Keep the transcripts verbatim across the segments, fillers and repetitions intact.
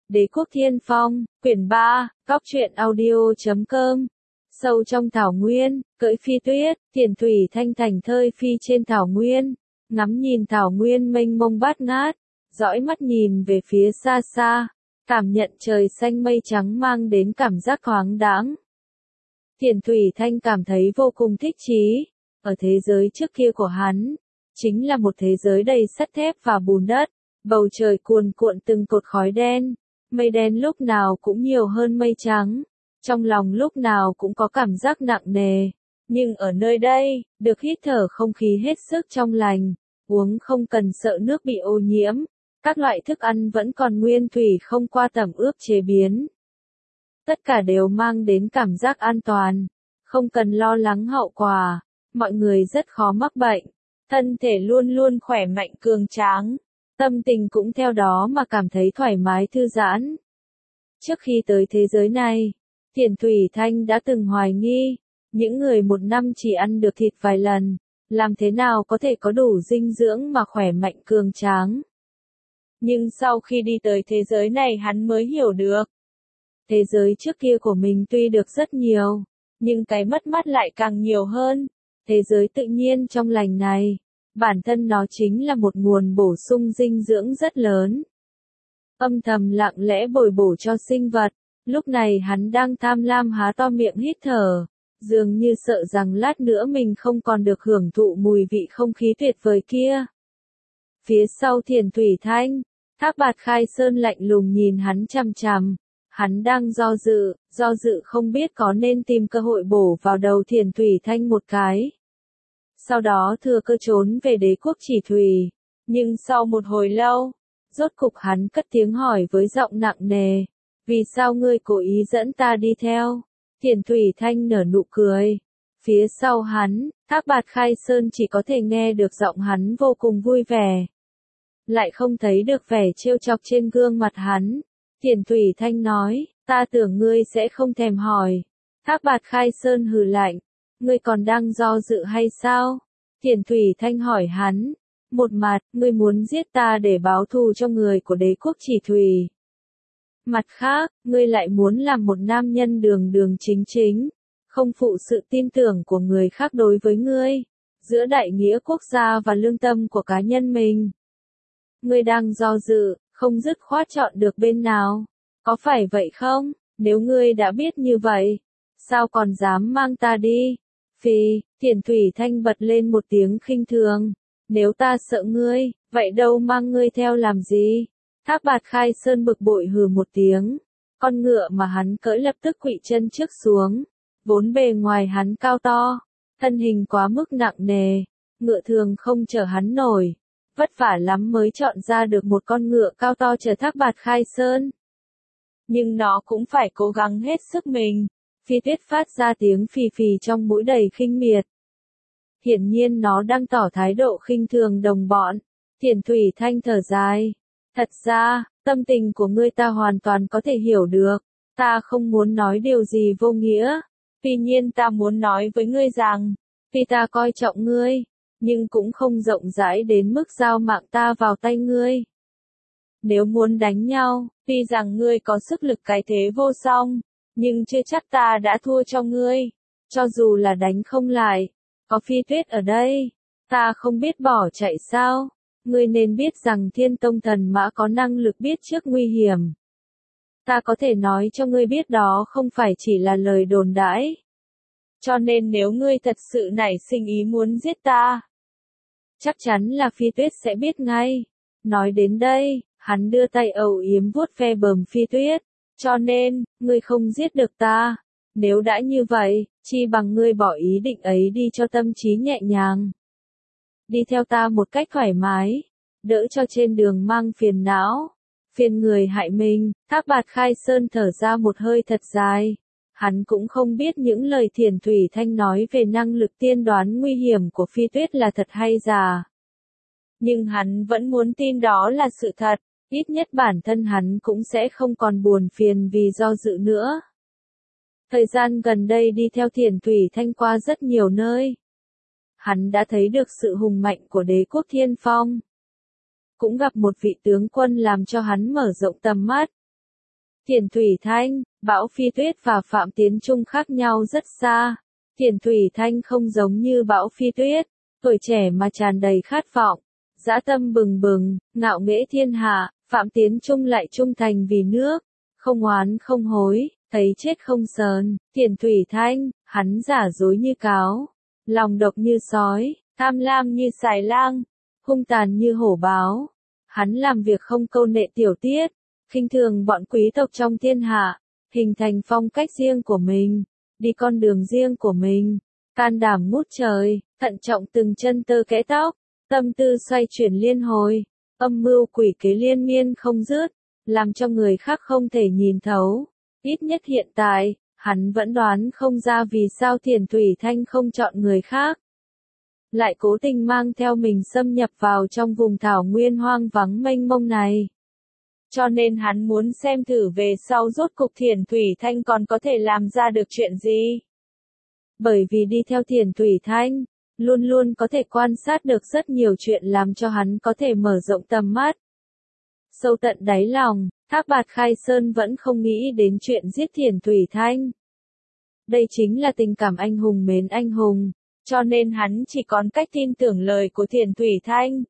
Đế quốc Thiên Phong, quyển ba, góc truyện audio chấm com. Sâu trong thảo nguyên, cưỡi phi tuyết, Thiền Thủy Thanh thành thơi phi trên thảo nguyên, ngắm nhìn thảo nguyên mênh mông bát ngát, dõi mắt nhìn về phía xa xa, cảm nhận trời xanh mây trắng mang đến cảm giác thoáng đãng. Thiền Thủy Thanh cảm thấy vô cùng thích chí, ở thế giới trước kia của hắn, chính là một thế giới đầy sắt thép và bùn đất, bầu trời cuồn cuộn từng cột khói đen, mây đen lúc nào cũng nhiều hơn mây trắng, trong lòng lúc nào cũng có cảm giác nặng nề, nhưng ở nơi đây, được hít thở không khí hết sức trong lành, uống không cần sợ nước bị ô nhiễm, các loại thức ăn vẫn còn nguyên thủy không qua tẩm ướp chế biến. Tất cả đều mang đến cảm giác an toàn, không cần lo lắng hậu quả, mọi người rất khó mắc bệnh, thân thể luôn luôn khỏe mạnh cường tráng, tâm tình cũng theo đó mà cảm thấy thoải mái thư giãn. Trước khi tới thế giới này, Thiền Thủy Thanh đã từng hoài nghi, những người một năm chỉ ăn được thịt vài lần, làm thế nào có thể có đủ dinh dưỡng mà khỏe mạnh cường tráng. Nhưng sau khi đi tới thế giới này hắn mới hiểu được. Thế giới trước kia của mình tuy được rất nhiều, nhưng cái mất mát lại càng nhiều hơn. Thế giới tự nhiên trong lành này, bản thân nó chính là một nguồn bổ sung dinh dưỡng rất lớn. Âm thầm lặng lẽ bồi bổ cho sinh vật, lúc này hắn đang tham lam há to miệng hít thở, dường như sợ rằng lát nữa mình không còn được hưởng thụ mùi vị không khí tuyệt vời kia. Phía sau Thiền Thủy Thanh, Thác Bạt Khai Sơn lạnh lùng nhìn hắn chằm chằm, hắn đang do dự, do dự không biết có nên tìm cơ hội bổ vào đầu Thiền Thủy Thanh một cái. Sau đó thừa cơ trốn về đế quốc Chỉ Thủy, nhưng sau một hồi lâu, rốt cục hắn cất tiếng hỏi với giọng nặng nề, vì sao ngươi cố ý dẫn ta đi theo? Thiền Thủy Thanh nở nụ cười, phía sau hắn, Thác Bạt Khai Sơn chỉ có thể nghe được giọng hắn vô cùng vui vẻ, lại không thấy được vẻ trêu chọc trên gương mặt hắn. Thiền Thủy Thanh nói, ta tưởng ngươi sẽ không thèm hỏi. Thác Bạt Khai Sơn hừ lạnh, ngươi còn đang do dự hay sao? Thiền Thủy Thanh hỏi hắn, một mặt, ngươi muốn giết ta để báo thù cho người của đế quốc Chỉ Thủy. Mặt khác, ngươi lại muốn làm một nam nhân đường đường chính chính, không phụ sự tin tưởng của người khác đối với ngươi, giữa đại nghĩa quốc gia và lương tâm của cá nhân mình. Ngươi đang do dự, không dứt khoát chọn được bên nào, có phải vậy không? Nếu ngươi đã biết như vậy, sao còn dám mang ta đi? Phi, Thiền Thủy Thanh bật lên một tiếng khinh thường, nếu ta sợ ngươi, vậy đâu mang ngươi theo làm gì? Thác Bạt Khai Sơn bực bội hừ một tiếng, con ngựa mà hắn cưỡi lập tức khuỵu chân trước xuống, vốn bề ngoài hắn cao to, thân hình quá mức nặng nề, ngựa thường không chở hắn nổi, vất vả lắm mới chọn ra được một con ngựa cao to chở Thác Bạt Khai Sơn. Nhưng nó cũng phải cố gắng hết sức mình. Phi Tuyết phát ra tiếng phì phì trong mũi đầy khinh miệt. Hiển nhiên nó đang tỏ thái độ khinh thường đồng bọn. Thiền Thủy Thanh thở dài. Thật ra, tâm tình của ngươi ta hoàn toàn có thể hiểu được. Ta không muốn nói điều gì vô nghĩa. Tuy nhiên ta muốn nói với ngươi rằng, vì ta coi trọng ngươi, nhưng cũng không rộng rãi đến mức giao mạng ta vào tay ngươi. Nếu muốn đánh nhau, tuy rằng ngươi có sức lực cái thế vô song, nhưng chưa chắc ta đã thua cho ngươi. Cho dù là đánh không lại, có Phi Tuyết ở đây, ta không biết bỏ chạy sao? Ngươi nên biết rằng Thiên Tông Thần Mã có năng lực biết trước nguy hiểm. Ta có thể nói cho ngươi biết đó không phải chỉ là lời đồn đãi. Cho nên nếu ngươi thật sự nảy sinh ý muốn giết ta, chắc chắn là Phi Tuyết sẽ biết ngay. Nói đến đây, hắn đưa tay âu yếm vuốt ve bờm Phi Tuyết. Cho nên, ngươi không giết được ta. Nếu đã như vậy, chi bằng ngươi bỏ ý định ấy đi cho tâm trí nhẹ nhàng. Đi theo ta một cách thoải mái, đỡ cho trên đường mang phiền não, phiền người hại mình. Thác Bạt Khai Sơn thở ra một hơi thật dài. Hắn cũng không biết những lời Thiền Thủy Thanh nói về năng lực tiên đoán nguy hiểm của Phi Tuyết là thật hay giả. Nhưng hắn vẫn muốn tin đó là sự thật. Ít nhất bản thân hắn cũng sẽ không còn buồn phiền vì do dự nữa. Thời gian gần đây đi theo Thiền Thủy Thanh qua rất nhiều nơi. Hắn đã thấy được sự hùng mạnh của đế quốc Thiên Phong. Cũng gặp một vị tướng quân làm cho hắn mở rộng tầm mắt. Thiền Thủy Thanh, Bão Phi Tuyết và Phạm Tiến Trung khác nhau rất xa. Thiền Thủy Thanh không giống như Bão Phi Tuyết, tuổi trẻ mà tràn đầy khát vọng, dã tâm bừng bừng, ngạo nghễ thiên hạ. Phạm Tiến Trung lại trung thành vì nước, không oán không hối, thấy chết không sờn. Thiền Thủy Thanh, hắn giả dối như cáo, lòng độc như sói, tham lam như xài lang, hung tàn như hổ báo. Hắn làm việc không câu nệ tiểu tiết, khinh thường bọn quý tộc trong thiên hạ, hình thành phong cách riêng của mình, đi con đường riêng của mình, can đảm ngút trời, thận trọng từng chân tơ kẽ tóc, tâm tư xoay chuyển liên hồi, âm mưu quỷ kế liên miên không dứt, làm cho người khác không thể nhìn thấu. Ít nhất hiện tại, hắn vẫn đoán không ra vì sao Thiền Thủy Thanh không chọn người khác, lại cố tình mang theo mình xâm nhập vào trong vùng thảo nguyên hoang vắng mênh mông này. Cho nên hắn muốn xem thử về sau rốt cục Thiền Thủy Thanh còn có thể làm ra được chuyện gì. Bởi vì đi theo Thiền Thủy Thanh, luôn luôn có thể quan sát được rất nhiều chuyện làm cho hắn có thể mở rộng tầm mắt. Sâu tận đáy lòng, Thác Bạt Khai Sơn vẫn không nghĩ đến chuyện giết Thiền Thủy Thanh. Đây chính là tình cảm anh hùng mến anh hùng, cho nên hắn chỉ còn cách tin tưởng lời của Thiền Thủy Thanh.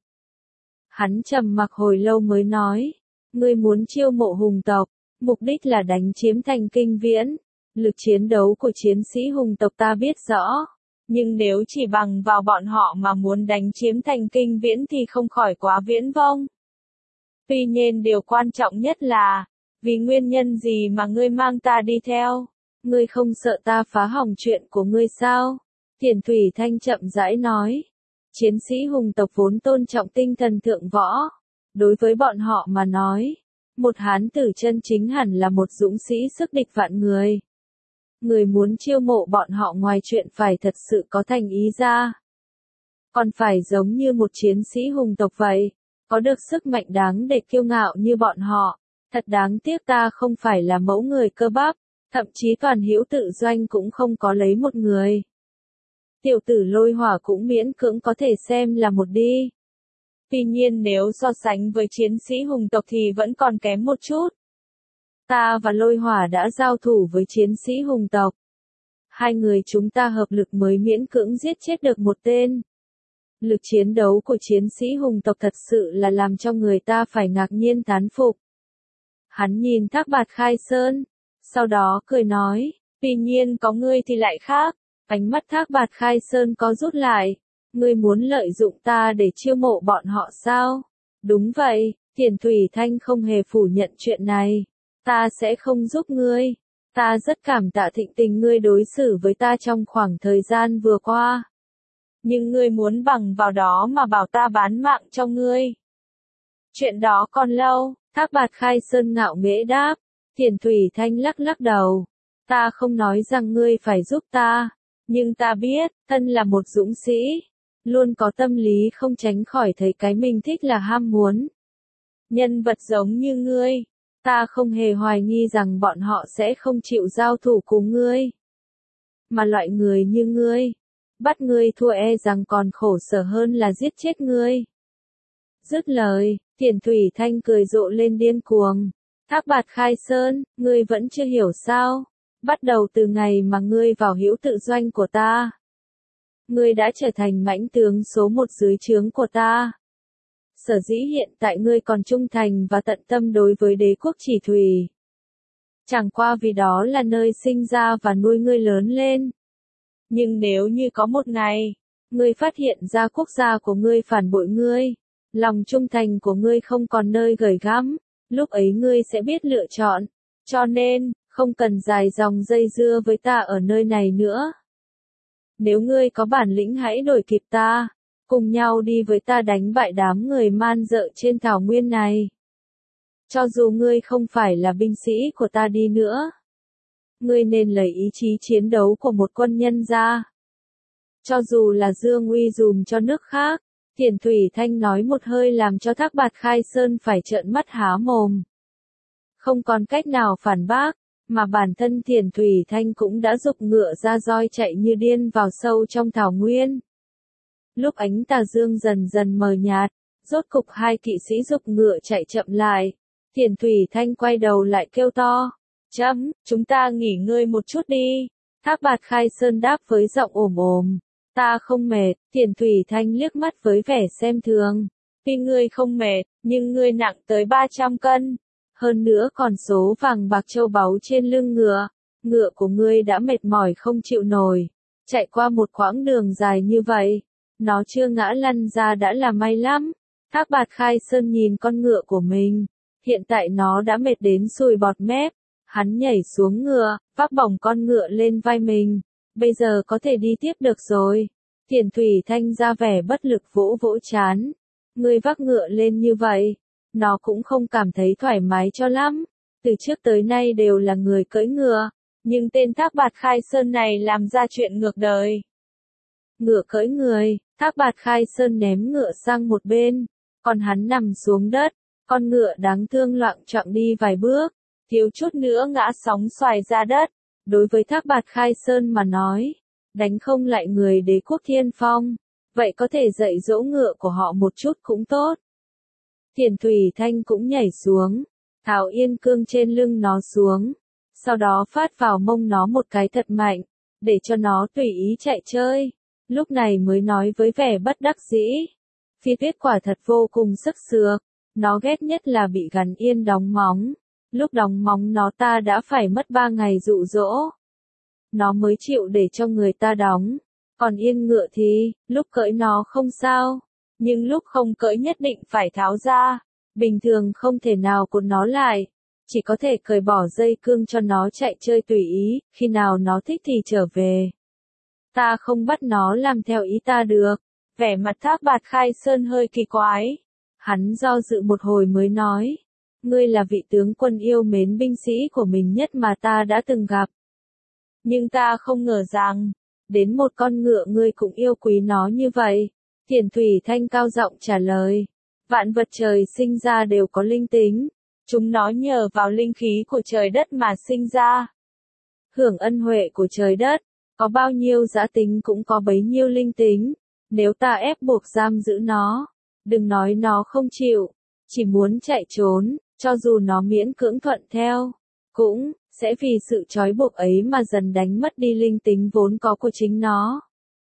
Hắn trầm mặc hồi lâu mới nói, ngươi muốn chiêu mộ hùng tộc, mục đích là đánh chiếm thành Kinh Viễn. Lực chiến đấu của chiến sĩ hùng tộc ta biết rõ, nhưng nếu chỉ bằng vào bọn họ mà muốn đánh chiếm thành Kinh Viễn thì không khỏi quá viễn vông. Tuy nhiên điều quan trọng nhất là, vì nguyên nhân gì mà ngươi mang ta đi theo? Ngươi không sợ ta phá hỏng chuyện của ngươi sao? Thiền Thủy Thanh chậm rãi nói. Chiến sĩ hùng tộc vốn tôn trọng tinh thần thượng võ. Đối với bọn họ mà nói, một hán tử chân chính hẳn là một dũng sĩ sức địch vạn người. Người muốn chiêu mộ bọn họ ngoài chuyện phải thật sự có thành ý ra, còn phải giống như một chiến sĩ hùng tộc vậy, có được sức mạnh đáng để kiêu ngạo như bọn họ. Thật đáng tiếc ta không phải là mẫu người cơ bắp, thậm chí toàn hữu tự doanh cũng không có lấy một người. Tiểu tử Lôi Hỏa cũng miễn cưỡng có thể xem là một đi. Tuy nhiên nếu so sánh với chiến sĩ hùng tộc thì vẫn còn kém một chút. Ta và Lôi Hỏa đã giao thủ với chiến sĩ hùng tộc. Hai người chúng ta hợp lực mới miễn cưỡng giết chết được một tên. Lực chiến đấu của chiến sĩ hùng tộc thật sự là làm cho người ta phải ngạc nhiên thán phục. Hắn nhìn Thác Bạt Khai Sơn, sau đó cười nói, tuy nhiên có ngươi thì lại khác. Ánh mắt Thác Bạt Khai Sơn có rút lại. Ngươi muốn lợi dụng ta để chiêu mộ bọn họ sao? Đúng vậy, Thiền Thủy Thanh không hề phủ nhận chuyện này. Ta sẽ không giúp ngươi. Ta rất cảm tạ thịnh tình ngươi đối xử với ta trong khoảng thời gian vừa qua. Nhưng ngươi muốn bằng vào đó mà bảo ta bán mạng cho ngươi. Chuyện đó còn lâu, Thác Bạt Khai Sơn ngạo nghễ đáp. Thiền Thủy Thanh lắc lắc đầu. Ta không nói rằng ngươi phải giúp ta. Nhưng ta biết, thân là một dũng sĩ, luôn có tâm lý không tránh khỏi thấy cái mình thích là ham muốn. Nhân vật giống như ngươi, ta không hề hoài nghi rằng bọn họ sẽ không chịu giao thủ cùng ngươi. Mà loại người như ngươi, bắt ngươi thua e rằng còn khổ sở hơn là giết chết ngươi. Dứt lời, Thiền Thủy Thanh cười rộ lên điên cuồng. Thác Bạt Khai Sơn, ngươi vẫn chưa hiểu sao? Bắt đầu từ ngày mà ngươi vào hữu tự doanh của ta, ngươi đã trở thành mãnh tướng số một dưới trướng của ta. Sở dĩ hiện tại ngươi còn trung thành và tận tâm đối với đế quốc Chỉ Thủy, chẳng qua vì đó là nơi sinh ra và nuôi ngươi lớn lên. Nhưng nếu như có một ngày, ngươi phát hiện ra quốc gia của ngươi phản bội ngươi, lòng trung thành của ngươi không còn nơi gửi gắm, lúc ấy ngươi sẽ biết lựa chọn. Cho nên, không cần dài dòng dây dưa với ta ở nơi này nữa. Nếu ngươi có bản lĩnh hãy đuổi kịp ta, cùng nhau đi với ta đánh bại đám người man dợ trên thảo nguyên này. Cho dù ngươi không phải là binh sĩ của ta đi nữa, ngươi nên lấy ý chí chiến đấu của một quân nhân ra. Cho dù là dương uy dùm cho nước khác, Thiền Thủy Thanh nói một hơi làm cho Thác Bạt Khai Sơn phải trợn mắt há mồm. Không còn cách nào phản bác, mà bản thân Thiền Thủy Thanh cũng đã giục ngựa ra roi chạy như điên vào sâu trong thảo nguyên. Lúc ánh tà dương dần dần mờ nhạt, rốt cục hai kỵ sĩ giục ngựa chạy chậm lại, Thiền Thủy Thanh quay đầu lại kêu to. Chấm, chúng ta nghỉ ngơi một chút đi. Thác Bạt Khai Sơn đáp với giọng ồm ồm. Ta không mệt. Thiền Thủy Thanh liếc mắt với vẻ xem thường. Tuy ngươi không mệt, nhưng ngươi nặng tới ba trăm cân. Hơn nữa còn số vàng bạc châu báu trên lưng ngựa. Ngựa của ngươi đã mệt mỏi không chịu nổi. Chạy qua một quãng đường dài như vậy. Nó chưa ngã lăn ra đã là may lắm. Thác Bạt Khai Sơn nhìn con ngựa của mình. Hiện tại nó đã mệt đến sùi bọt mép. Hắn nhảy xuống ngựa, vác bổng con ngựa lên vai mình. Bây giờ có thể đi tiếp được rồi. Thiền Thủy Thanh ra vẻ bất lực vỗ vỗ chán. Ngươi vác ngựa lên như vậy. Nó cũng không cảm thấy thoải mái cho lắm. Từ trước tới nay đều là người cưỡi ngựa. Nhưng tên Thác Bạt Khai Sơn này làm ra chuyện ngược đời. Ngựa cưỡi người, Thác Bạt Khai Sơn ném ngựa sang một bên. Còn hắn nằm xuống đất. Con ngựa đáng thương loạng choạng đi vài bước. Thiếu chút nữa ngã sóng xoài ra đất. Đối với Thác Bạt Khai Sơn mà nói, đánh không lại người đế quốc Thiên Phong, vậy có thể dạy dỗ ngựa của họ một chút cũng tốt. Thiền Thủy Thanh cũng nhảy xuống, tháo yên cương trên lưng nó xuống, sau đó phát vào mông nó một cái thật mạnh, để cho nó tùy ý chạy chơi. Lúc này mới nói với vẻ bất đắc dĩ. Phi Tuyết quả thật vô cùng sức sược, nó ghét nhất là bị gắn yên đóng móng. Lúc đóng móng nó ta đã phải mất ba ngày dụ dỗ. Nó mới chịu để cho người ta đóng. Còn yên ngựa thì, lúc cưỡi nó không sao. Nhưng lúc không cưỡi nhất định phải tháo ra. Bình thường không thể nào cột nó lại. Chỉ có thể cởi bỏ dây cương cho nó chạy chơi tùy ý, khi nào nó thích thì trở về. Ta không bắt nó làm theo ý ta được. Vẻ mặt Thác Bạt Khai Sơn hơi kỳ quái. Hắn do dự một hồi mới nói. Ngươi là vị tướng quân yêu mến binh sĩ của mình nhất mà ta đã từng gặp. Nhưng ta không ngờ rằng, đến một con ngựa ngươi cũng yêu quý nó như vậy. Thiền Thủy Thanh cao giọng trả lời. Vạn vật trời sinh ra đều có linh tính. Chúng nó nhờ vào linh khí của trời đất mà sinh ra. Hưởng ân huệ của trời đất, có bao nhiêu dã tính cũng có bấy nhiêu linh tính. Nếu ta ép buộc giam giữ nó, đừng nói nó không chịu, chỉ muốn chạy trốn. Cho dù nó miễn cưỡng thuận theo, cũng sẽ vì sự trói buộc ấy mà dần đánh mất đi linh tính vốn có của chính nó.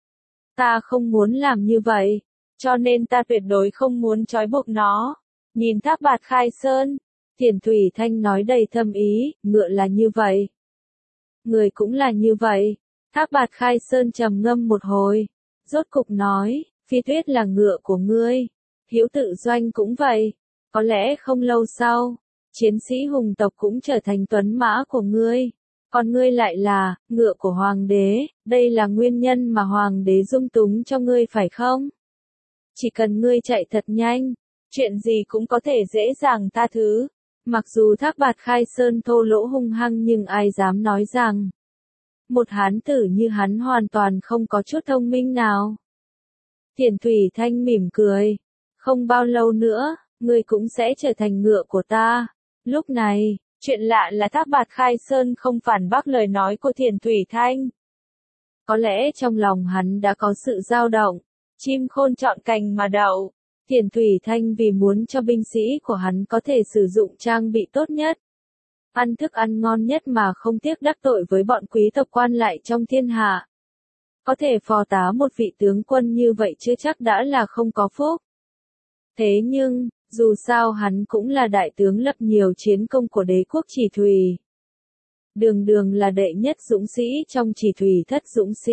Ta không muốn làm như vậy, cho nên ta tuyệt đối không muốn trói buộc nó. Nhìn Thác Bạt Khai Sơn, Thiền Thủy Thanh nói đầy thâm ý, ngựa là như vậy. Người cũng là như vậy. Thác Bạt Khai Sơn trầm ngâm một hồi, rốt cục nói, Phi Tuyết là ngựa của ngươi, Hữu Tự Doanh cũng vậy. Có lẽ không lâu sau, chiến sĩ hùng tộc cũng trở thành tuấn mã của ngươi. Còn ngươi lại là, ngựa của hoàng đế, đây là nguyên nhân mà hoàng đế dung túng cho ngươi phải không? Chỉ cần ngươi chạy thật nhanh, chuyện gì cũng có thể dễ dàng tha thứ. Mặc dù Thác Bạt Khai Sơn thô lỗ hung hăng nhưng ai dám nói rằng, một hán tử như hắn hoàn toàn không có chút thông minh nào. Thiền Thủy Thanh mỉm cười, không bao lâu nữa, ngươi cũng sẽ trở thành ngựa của ta. Lúc này, chuyện lạ là Thác Bạt Khai Sơn không phản bác lời nói của Thiền Thủy Thanh. Có lẽ trong lòng hắn đã có sự dao động, chim khôn chọn cành mà đậu. Thiền Thủy Thanh vì muốn cho binh sĩ của hắn có thể sử dụng trang bị tốt nhất, ăn thức ăn ngon nhất mà không tiếc đắc tội với bọn quý tộc quan lại trong thiên hạ. Có thể phò tá một vị tướng quân như vậy chưa chắc đã là không có phúc. Thế nhưng, dù sao hắn cũng là đại tướng lập nhiều chiến công của đế quốc Chỉ Thủy. Đường đường là đệ nhất dũng sĩ trong Chỉ Thủy thất dũng sĩ.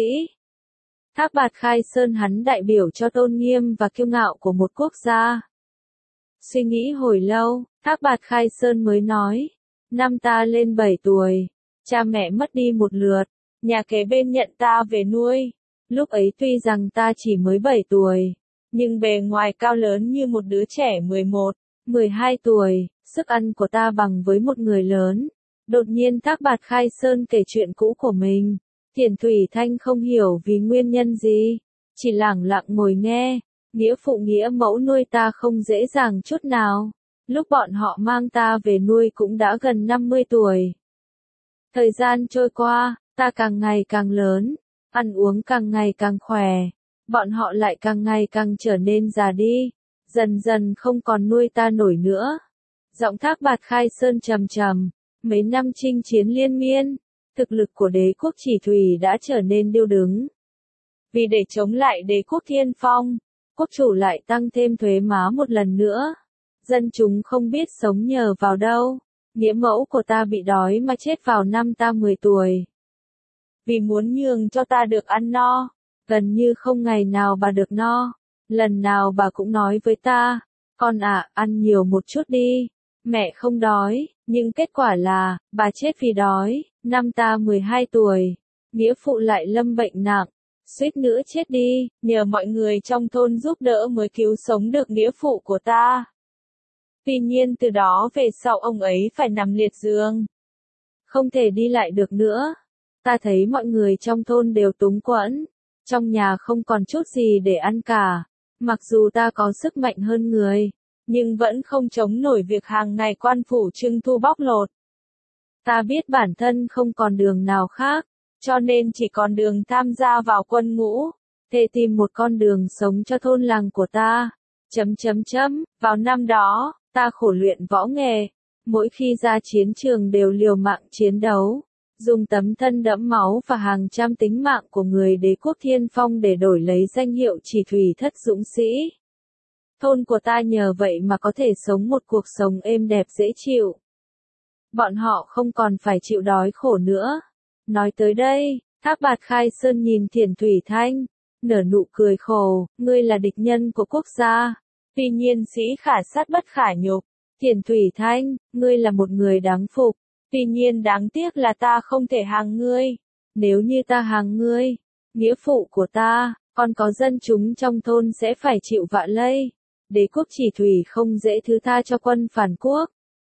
Thác Bạt Khai Sơn hắn đại biểu cho tôn nghiêm và kiêu ngạo của một quốc gia. Suy nghĩ hồi lâu, Thác Bạt Khai Sơn mới nói, năm ta lên bảy tuổi, cha mẹ mất đi một lượt, nhà kế bên nhận ta về nuôi. Lúc ấy tuy rằng ta chỉ mới bảy tuổi, nhưng bề ngoài cao lớn như một đứa trẻ mười một, mười hai tuổi, sức ăn của ta bằng với một người lớn. Đột nhiên Thác Bạt Khai Sơn kể chuyện cũ của mình. Thiền Thủy Thanh không hiểu vì nguyên nhân gì, chỉ lẳng lặng ngồi nghe. Nghĩa phụ nghĩa mẫu nuôi ta không dễ dàng chút nào. Lúc bọn họ mang ta về nuôi cũng đã gần năm mươi tuổi. Thời gian trôi qua, ta càng ngày càng lớn, ăn uống càng ngày càng khỏe. Bọn họ lại càng ngày càng trở nên già đi, dần dần không còn nuôi ta nổi nữa. Giọng Thác Bạt Khai Sơn trầm trầm, mấy năm chinh chiến liên miên, thực lực của đế quốc Chỉ Thủy đã trở nên điêu đứng. Vì để chống lại đế quốc Thiên Phong, quốc chủ lại tăng thêm thuế má một lần nữa. Dân chúng không biết sống nhờ vào đâu. Nghĩa mẫu của ta bị đói mà chết vào năm ta mười tuổi. Vì muốn nhường cho ta được ăn no, gần như không ngày nào bà được no. Lần nào bà cũng nói với ta, con ạ, ăn nhiều một chút đi, mẹ không đói, nhưng kết quả là, bà chết vì đói, năm ta mười hai tuổi, nghĩa phụ lại lâm bệnh nặng, suýt nữa chết đi, nhờ mọi người trong thôn giúp đỡ mới cứu sống được nghĩa phụ của ta. Tuy nhiên từ đó về sau ông ấy phải nằm liệt giường, không thể đi lại được nữa. Ta thấy mọi người trong thôn đều túng quẫn, trong nhà không còn chút gì để ăn cả. Mặc dù ta có sức mạnh hơn người, nhưng vẫn không chống nổi việc hàng ngày quan phủ trưng thu bóc lột. Ta biết bản thân không còn đường nào khác, cho nên chỉ còn đường tham gia vào quân ngũ, thề tìm một con đường sống cho thôn làng của ta. Chấm chấm chấm, vào năm đó, ta khổ luyện võ nghề, mỗi khi ra chiến trường đều liều mạng chiến đấu, dùng tấm thân đẫm máu và hàng trăm tính mạng của người đế quốc Thiên Phong để đổi lấy danh hiệu Chỉ Thủy Thất Dũng Sĩ. Thôn của ta nhờ vậy mà có thể sống một cuộc sống êm đẹp dễ chịu. Bọn họ không còn phải chịu đói khổ nữa. Nói tới đây, Thác Bạt Khai Sơn nhìn Thiền Thủy Thanh, nở nụ cười khổ, ngươi là địch nhân của quốc gia. Tuy nhiên sĩ khả sát bất khả nhục. Thiền Thủy Thanh, ngươi là một người đáng phục. Tuy nhiên đáng tiếc là ta không thể hàng ngươi. Nếu như ta hàng ngươi, nghĩa phụ của ta, còn có dân chúng trong thôn sẽ phải chịu vạ lây. Đế quốc Chỉ Thủy không dễ thứ tha cho quân phản quốc.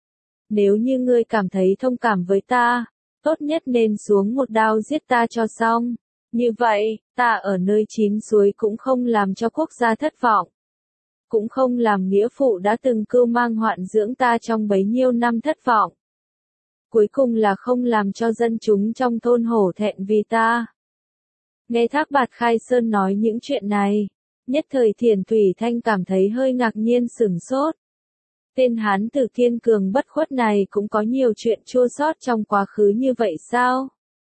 Nếu như ngươi cảm thấy thông cảm với ta, tốt nhất nên xuống một đao giết ta cho xong. Như vậy, ta ở nơi chín suối cũng không làm cho quốc gia thất vọng. Cũng không làm nghĩa phụ đã từng cưu mang hoạn dưỡng ta trong bấy nhiêu năm thất vọng. Cuối cùng là không làm cho dân chúng trong thôn hổ thẹn vì ta. Nghe Thác Bạt Khai Sơn nói những chuyện này, nhất thời Thiền Thủy Thanh cảm thấy hơi ngạc nhiên sửng sốt. Tên hán tử thiên cường bất khuất này cũng có nhiều chuyện chua xót trong quá khứ như vậy sao?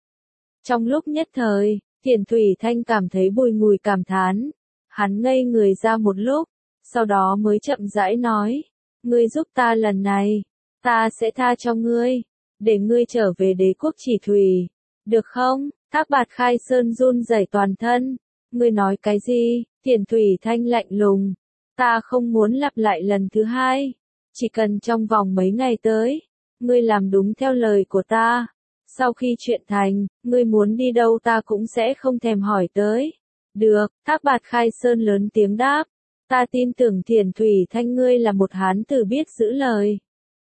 Trong lúc nhất thời, Thiền Thủy Thanh cảm thấy bùi ngùi cảm thán. Hắn ngây người ra một lúc, sau đó mới chậm rãi nói, ngươi giúp ta lần này, ta sẽ tha cho ngươi, để ngươi trở về đế quốc Chỉ Thủy, được không? Thác Bạt Khai Sơn run rẩy toàn thân, ngươi nói cái gì? Thiền Thủy Thanh lạnh lùng, ta không muốn lặp lại lần thứ hai, chỉ cần trong vòng mấy ngày tới, ngươi làm đúng theo lời của ta, sau khi chuyện thành, ngươi muốn đi đâu ta cũng sẽ không thèm hỏi tới. Được, Thác Bạt Khai Sơn lớn tiếng đáp. Ta tin tưởng Thiền Thủy Thanh ngươi là một hán tử biết giữ lời.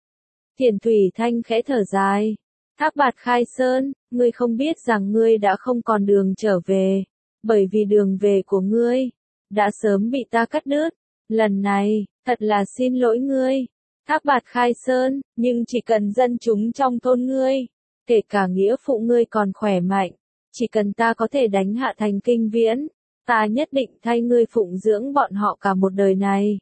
Thiền Thủy Thanh khẽ thở dài. Thác Bạt Khai Sơn, ngươi không biết rằng ngươi đã không còn đường trở về, bởi vì đường về của ngươi đã sớm bị ta cắt đứt. Lần này, thật là xin lỗi ngươi, Thác Bạt Khai Sơn, nhưng chỉ cần dân chúng trong thôn ngươi, kể cả nghĩa phụ ngươi còn khỏe mạnh, chỉ cần ta có thể đánh hạ thành Kinh Viễn, ta nhất định thay ngươi phụng dưỡng bọn họ cả một đời này.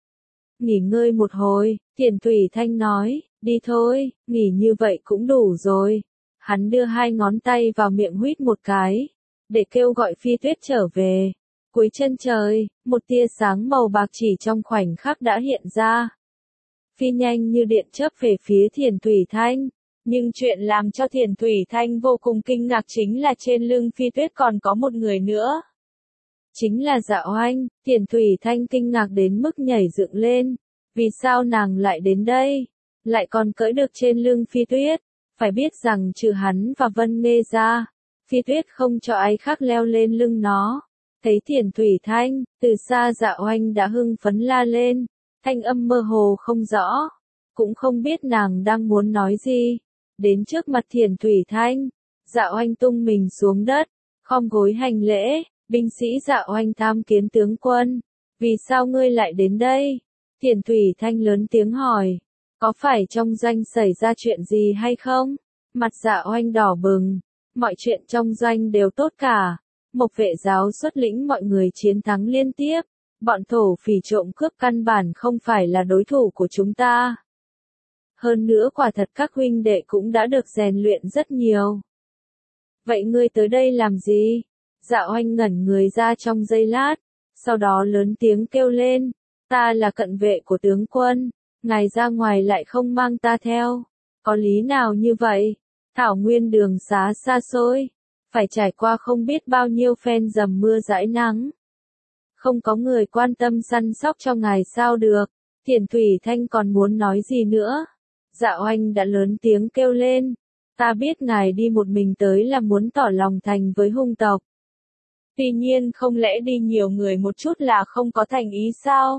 Nghỉ ngơi một hồi, Thiền Thủy Thanh nói, đi thôi, nghỉ như vậy cũng đủ rồi. Hắn đưa hai ngón tay vào miệng huýt một cái, để kêu gọi Phi Tuyết trở về. Cuối chân trời, một tia sáng màu bạc chỉ trong khoảnh khắc đã hiện ra. Phi nhanh như điện chớp về phía Thiền Thủy Thanh. Nhưng chuyện làm cho Thiền Thủy Thanh vô cùng kinh ngạc chính là trên lưng Phi Tuyết còn có một người nữa. Chính là Dạ Oanh. Thiền Thủy Thanh kinh ngạc đến mức nhảy dựng lên. Vì sao nàng lại đến đây? Lại còn cưỡi được trên lưng Phi Tuyết? Phải biết rằng trừ hắn và Vân Nghê ra, Phi Tuyết không cho ai khác leo lên lưng nó. Thấy Thiền Thủy Thanh, từ xa Dạ Oanh đã hưng phấn la lên, thanh âm mơ hồ không rõ, cũng không biết nàng đang muốn nói gì. Đến trước mặt Thiền Thủy Thanh, Dạ Oanh tung mình xuống đất, khom gối hành lễ, binh sĩ Dạ Oanh tham kiến tướng quân, vì sao ngươi lại đến đây? Thiền Thủy Thanh lớn tiếng hỏi, có phải trong doanh xảy ra chuyện gì hay không? Mặt Dạ Oanh đỏ bừng, mọi chuyện trong doanh đều tốt cả. Mộc Vệ giáo xuất lĩnh mọi người chiến thắng liên tiếp, bọn thổ phỉ trộm cướp căn bản không phải là đối thủ của chúng ta. Hơn nữa quả thật các huynh đệ cũng đã được rèn luyện rất nhiều. Vậy ngươi tới đây làm gì? Dạ Oanh ngẩn người ra trong giây lát, sau đó lớn tiếng kêu lên, ta là cận vệ của tướng quân, ngài ra ngoài lại không mang ta theo, có lý nào như vậy? Thảo nguyên đường xá xa xôi, phải trải qua không biết bao nhiêu phen dầm mưa dãi nắng. Không có người quan tâm săn sóc cho ngài sao được, Thiền Thủy Thanh còn muốn nói gì nữa? Dạ Oanh đã lớn tiếng kêu lên, ta biết ngài đi một mình tới là muốn tỏ lòng thành với hung tộc. Tuy nhiên không lẽ đi nhiều người một chút là không có thành ý sao?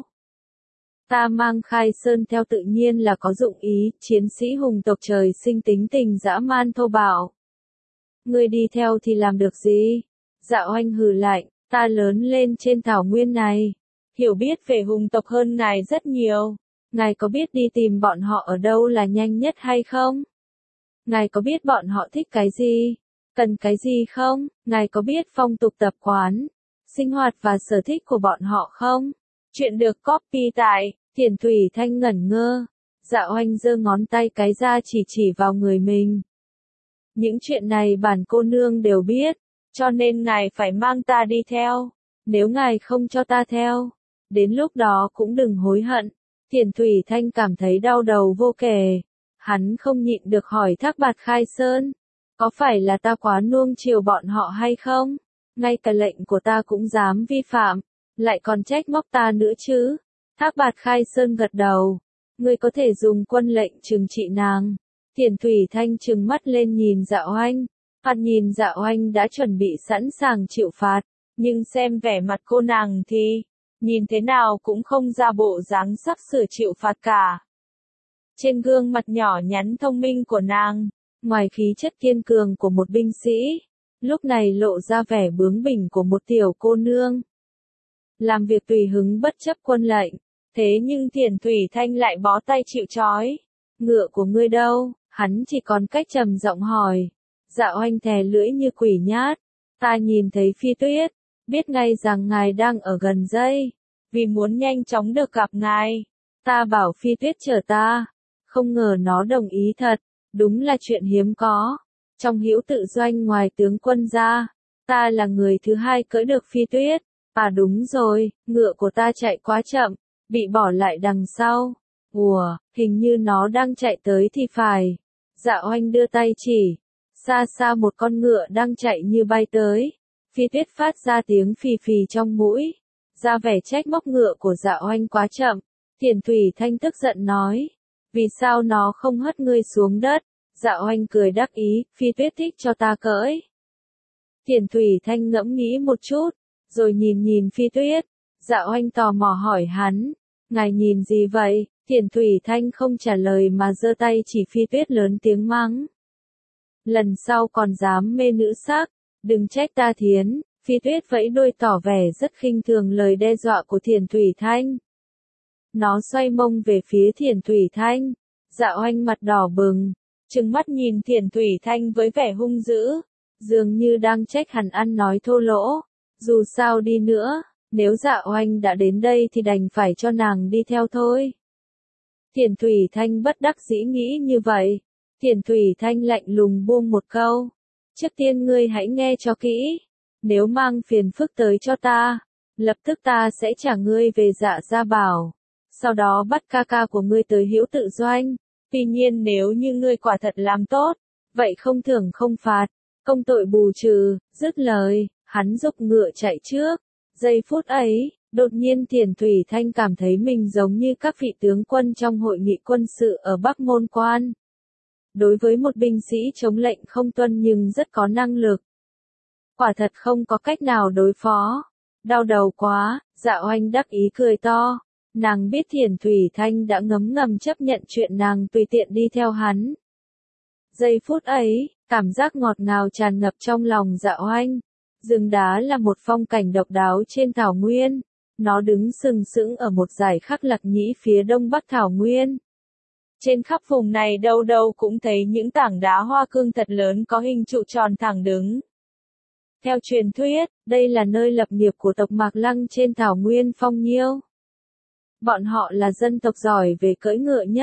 Ta mang Khai Sơn theo tự nhiên là có dụng ý, chiến sĩ hùng tộc trời sinh tính tình dã man thô bạo. Ngươi đi theo thì làm được gì? Dạ Oanh hừ lạnh, ta lớn lên trên thảo nguyên này, hiểu biết về hùng tộc hơn ngài rất nhiều. Ngài có biết đi tìm bọn họ ở đâu là nhanh nhất hay không? Ngài có biết bọn họ thích cái gì? Cần cái gì không? Ngài có biết phong tục tập quán, sinh hoạt và sở thích của bọn họ không? Chuyện được copy tại Thiền Thủy Thanh ngẩn ngơ. Dạ Oanh giơ ngón tay cái ra chỉ chỉ vào người mình. Những chuyện này bản cô nương đều biết, cho nên ngài phải mang ta đi theo. Nếu ngài không cho ta theo, đến lúc đó cũng đừng hối hận. Thiền Thủy Thanh cảm thấy đau đầu vô kể. Hắn không nhịn được hỏi Thác Bạt Khai Sơn, có phải là ta quá nuông chiều bọn họ hay không? Ngay cả lệnh của ta cũng dám vi phạm, lại còn trách móc ta nữa chứ? Thác Bạt Khai Sơn gật đầu, ngươi có thể dùng quân lệnh trừng trị nàng. Thiền Thủy Thanh trừng mắt lên nhìn Dạ Oanh, phạt nhìn Dạ Oanh đã chuẩn bị sẵn sàng chịu phạt, nhưng xem vẻ mặt cô nàng thì, nhìn thế nào cũng không ra bộ dáng sắp sửa chịu phạt cả. Trên gương mặt nhỏ nhắn thông minh của nàng, ngoài khí chất kiên cường của một binh sĩ, lúc này lộ ra vẻ bướng bỉnh của một tiểu cô nương. Làm việc tùy hứng bất chấp quân lệnh, thế nhưng Thiền Thủy Thanh lại bó tay chịu trói. Ngựa của ngươi đâu? Hắn chỉ còn cách trầm giọng hỏi. Dạ Oanh thè lưỡi như quỷ nhát. Ta nhìn thấy Phi Tuyết, biết ngay rằng ngài đang ở gần đây, vì muốn nhanh chóng được gặp ngài, ta bảo Phi Tuyết chở ta, không ngờ nó đồng ý thật, đúng là chuyện hiếm có. Trong hữu tự doanh ngoài tướng quân ra, ta là người thứ hai cưỡi được Phi Tuyết. À đúng rồi, ngựa của ta chạy quá chậm, bị bỏ lại đằng sau. Ủa, hình như nó đang chạy tới thì phải. Dạ Oanh đưa tay chỉ, xa xa một con ngựa đang chạy như bay tới. Phi Tuyết phát ra tiếng phì phì trong mũi, ra vẻ trách móc ngựa của Dạ Oanh quá chậm. Thiền Thủy Thanh tức giận nói, vì sao nó không hất ngươi xuống đất? Dạ Oanh cười đắc ý, Phi Tuyết thích cho ta cưỡi. Thiền Thủy Thanh ngẫm nghĩ một chút, rồi nhìn nhìn Phi Tuyết. Dạ Oanh tò mò hỏi hắn, ngài nhìn gì vậy? Thiền Thủy Thanh không trả lời mà giơ tay chỉ Phi Tuyết lớn tiếng mắng. Lần sau còn dám mê nữ sắc, đừng trách ta thiến. Phi Tuyết vẫy đuôi tỏ vẻ rất khinh thường lời đe dọa của Thiền Thủy Thanh. Nó xoay mông về phía Thiền Thủy Thanh. Dạ Oanh mặt đỏ bừng, trừng mắt nhìn Thiền Thủy Thanh với vẻ hung dữ, dường như đang trách hắn ăn nói thô lỗ. Dù sao đi nữa, nếu Dạ Oanh đã đến đây thì đành phải cho nàng đi theo thôi. Thiền Thủy Thanh bất đắc dĩ nghĩ như vậy. Thiền Thủy Thanh lạnh lùng buông một câu. Trước tiên ngươi hãy nghe cho kỹ. Nếu mang phiền phức tới cho ta, lập tức ta sẽ trả ngươi về Dạ Gia Bảo. Sau đó bắt ca ca của ngươi tới hữu tự doanh. Tuy nhiên nếu như ngươi quả thật làm tốt, vậy không thưởng không phạt, công tội bù trừ. Dứt lời, hắn giục ngựa chạy trước. Giây phút ấy, đột nhiên Thiền Thủy Thanh cảm thấy mình giống như các vị tướng quân trong hội nghị quân sự ở Bắc Môn Quan. Đối với một binh sĩ chống lệnh không tuân nhưng rất có năng lực, quả thật không có cách nào đối phó. Đau đầu quá, Dạ Oanh đắc ý cười to. Nàng biết Thiền Thủy Thanh đã ngấm ngầm chấp nhận chuyện nàng tùy tiện đi theo hắn. Giây phút ấy, cảm giác ngọt ngào tràn ngập trong lòng Dạ Oanh. Rừng đá là một phong cảnh độc đáo trên thảo nguyên. Nó đứng sừng sững ở một dải khắc Lạc Nhĩ phía đông bắc thảo nguyên. Trên khắp vùng này đâu đâu cũng thấy những tảng đá hoa cương thật lớn có hình trụ tròn thẳng đứng. Theo truyền thuyết, đây là nơi lập nghiệp của tộc Mạc Lăng trên thảo nguyên Phong Nhiêu. Bọn họ là dân tộc giỏi về cưỡi ngựa nhất,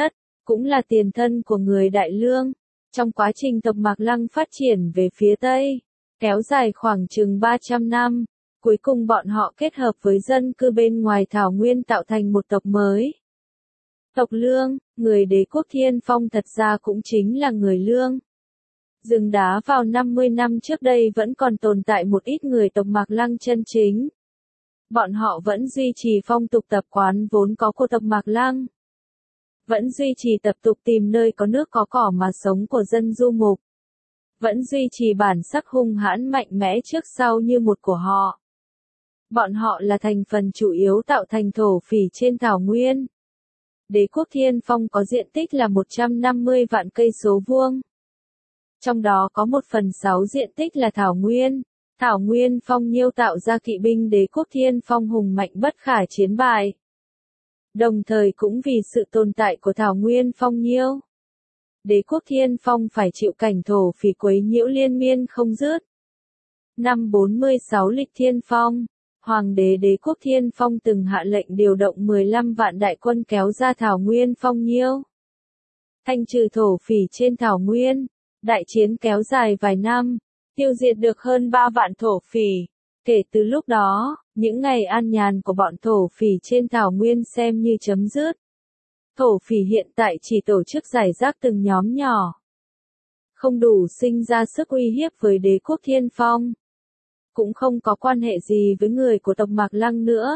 cũng là tiền thân của người Đại Lương. Trong quá trình tộc Mạc Lăng phát triển về phía Tây, kéo dài khoảng chừng ba trăm năm, cuối cùng bọn họ kết hợp với dân cư bên ngoài thảo nguyên tạo thành một tộc mới. Tộc Lương, người đế quốc Thiên Phong thật ra cũng chính là người Lương. Rừng đá vào năm mươi năm trước đây vẫn còn tồn tại một ít người tộc Mạc Lăng chân chính. Bọn họ vẫn duy trì phong tục tập quán vốn có của tộc Mạc Lăng. Vẫn duy trì tập tục tìm nơi có nước có cỏ mà sống của dân du mục. Vẫn duy trì bản sắc hung hãn mạnh mẽ trước sau như một của họ. Bọn họ là thành phần chủ yếu tạo thành thổ phỉ trên thảo nguyên. Đế quốc Thiên Phong có diện tích là một trăm năm mươi vạn cây số vuông. Trong đó có một phần sáu diện tích là thảo nguyên. Thảo nguyên Phong Nhiêu tạo ra kỵ binh đế quốc Thiên Phong hùng mạnh bất khả chiến bại. Đồng thời cũng vì sự tồn tại của Thảo Nguyên Phong Nhiêu, đế quốc Thiên Phong phải chịu cảnh thổ phỉ quấy nhiễu liên miên không dứt. Năm bốn mươi sáu lịch Thiên Phong, Hoàng đế đế quốc Thiên Phong từng hạ lệnh điều động mười lăm vạn đại quân kéo ra Thảo Nguyên Phong Nhiêu, thanh trừ thổ phỉ trên Thảo Nguyên. Đại chiến kéo dài vài năm, tiêu diệt được hơn ba vạn thổ phỉ. Kể từ lúc đó, những ngày an nhàn của bọn thổ phỉ trên thảo nguyên xem như chấm dứt. Thổ phỉ hiện tại chỉ tổ chức rải rác từng nhóm nhỏ, không đủ sinh ra sức uy hiếp với đế quốc Thiên Phong. Cũng không có quan hệ gì với người của tộc Mạc Lăng nữa.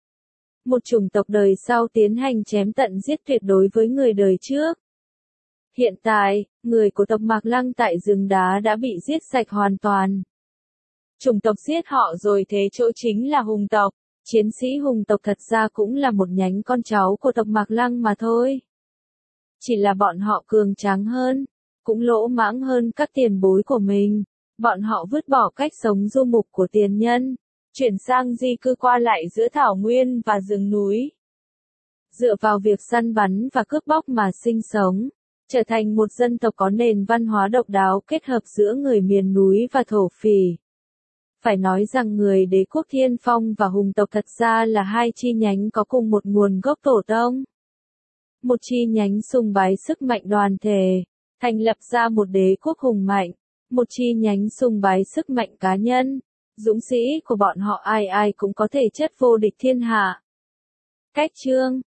Một chủng tộc đời sau tiến hành chém tận giết tuyệt đối với người đời trước. Hiện tại, người của tộc Mạc Lăng tại rừng đá đã bị giết sạch hoàn toàn. Chủng tộc giết họ rồi thế chỗ chính là hùng tộc. Chiến sĩ hùng tộc thật ra cũng là một nhánh con cháu của tộc Mạc Lăng mà thôi. Chỉ là bọn họ cường tráng hơn, cũng lỗ mãng hơn các tiền bối của mình. Bọn họ vứt bỏ cách sống du mục của tiền nhân, chuyển sang di cư qua lại giữa thảo nguyên và rừng núi. Dựa vào việc săn bắn và cướp bóc mà sinh sống, trở thành một dân tộc có nền văn hóa độc đáo kết hợp giữa người miền núi và thổ phỉ. Phải nói rằng người đế quốc Thiên Phong và hùng tộc thật ra là hai chi nhánh có cùng một nguồn gốc tổ tông. Một chi nhánh sùng bái sức mạnh đoàn thể, thành lập ra một đế quốc hùng mạnh. Một chi nhánh sùng bái sức mạnh cá nhân, dũng sĩ của bọn họ ai ai cũng có thể chất vô địch thiên hạ. Cách chương